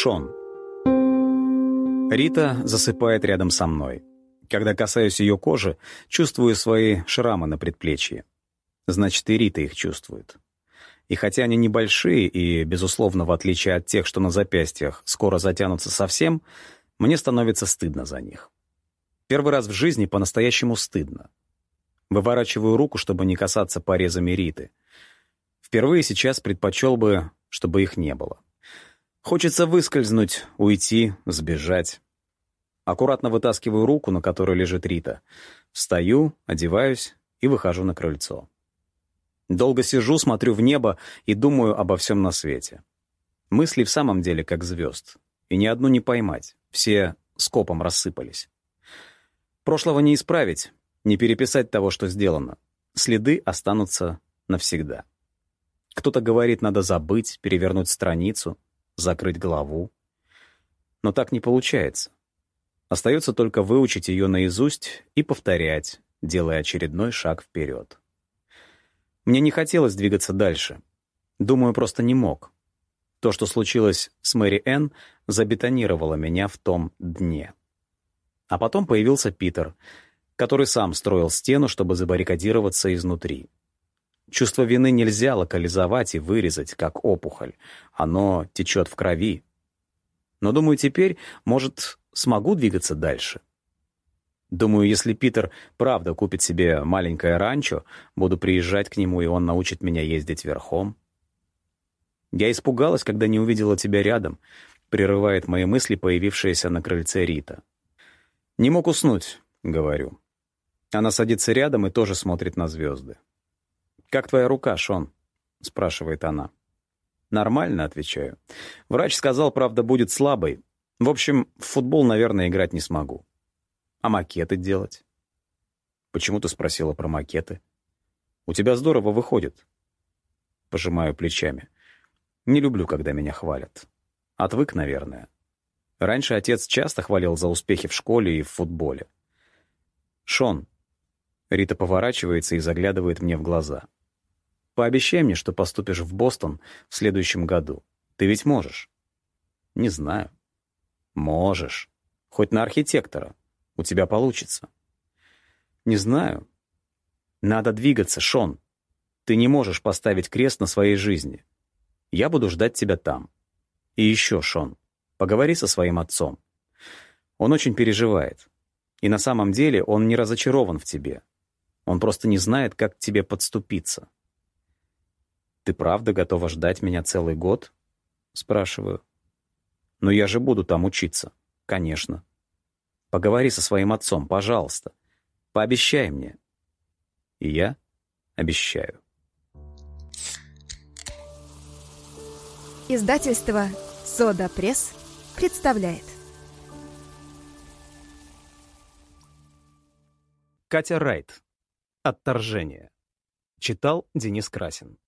Шон. Рита засыпает рядом со мной. Когда касаюсь ее кожи, чувствую свои шрамы на предплечье. Значит, и Рита их чувствует. И хотя они небольшие и, безусловно, в отличие от тех, что на запястьях, скоро затянутся совсем, мне становится стыдно за них. Первый раз в жизни по-настоящему стыдно. Выворачиваю руку, чтобы не касаться порезами Риты. Впервые сейчас предпочел бы, чтобы их не было. Хочется выскользнуть, уйти, сбежать. Аккуратно вытаскиваю руку, на которой лежит Рита. Встаю, одеваюсь и выхожу на крыльцо. Долго сижу, смотрю в небо и думаю обо всем на свете. Мысли в самом деле как звезд. И ни одну не поймать. Все скопом рассыпались. Прошлого не исправить, не переписать того, что сделано. Следы останутся навсегда. Кто-то говорит, надо забыть, перевернуть страницу, закрыть главу. Но так не получается. Остается только выучить ее наизусть и повторять, делая очередной шаг вперед. Мне не хотелось двигаться дальше. Думаю, просто не мог. То, что случилось с Мэри Энн, забетонировало меня в том дне. А потом появился Питер, который сам строил стену, чтобы забаррикадироваться изнутри. Чувство вины нельзя локализовать и вырезать, как опухоль. Оно течет в крови. Но, думаю, теперь, может, смогу двигаться дальше. Думаю, если Питер правда купит себе маленькое ранчо, буду приезжать к нему, и он научит меня ездить верхом. Я испугалась, когда не увидела тебя рядом, прерывает мои мысли появившаяся на крыльце Рита. Не мог уснуть, говорю. Она садится рядом и тоже смотрит на звезды. «Как твоя рука, Шон?» — спрашивает она. «Нормально», — отвечаю. «Врач сказал, правда, будет слабой. В общем, в футбол, наверное, играть не смогу. А макеты делать?» «Почему ты спросила про макеты?» «У тебя здорово выходит». Пожимаю плечами. Не люблю, когда меня хвалят. Отвык, наверное. Раньше отец часто хвалил за успехи в школе и в футболе. «Шон». Рита поворачивается и заглядывает мне в глаза. «Пообещай мне, что поступишь в Бостон в следующем году. Ты ведь можешь?» «Не знаю». «Можешь. Хоть на архитектора. У тебя получится». «Не знаю. Надо двигаться, Шон. Ты не можешь поставить крест на своей жизни. Я буду ждать тебя там. И еще, Шон, поговори со своим отцом. Он очень переживает. И на самом деле он не разочарован в тебе. Он просто не знает, как к тебе подступиться». «Ты правда готова ждать меня целый год?» — спрашиваю. «Но я же буду там учиться». «Конечно». «Поговори со своим отцом, пожалуйста. Пообещай мне». И я обещаю. Издательство «Сода Пресс» представляет. Катя Райт. «Отторжение». Читал Денис Красин.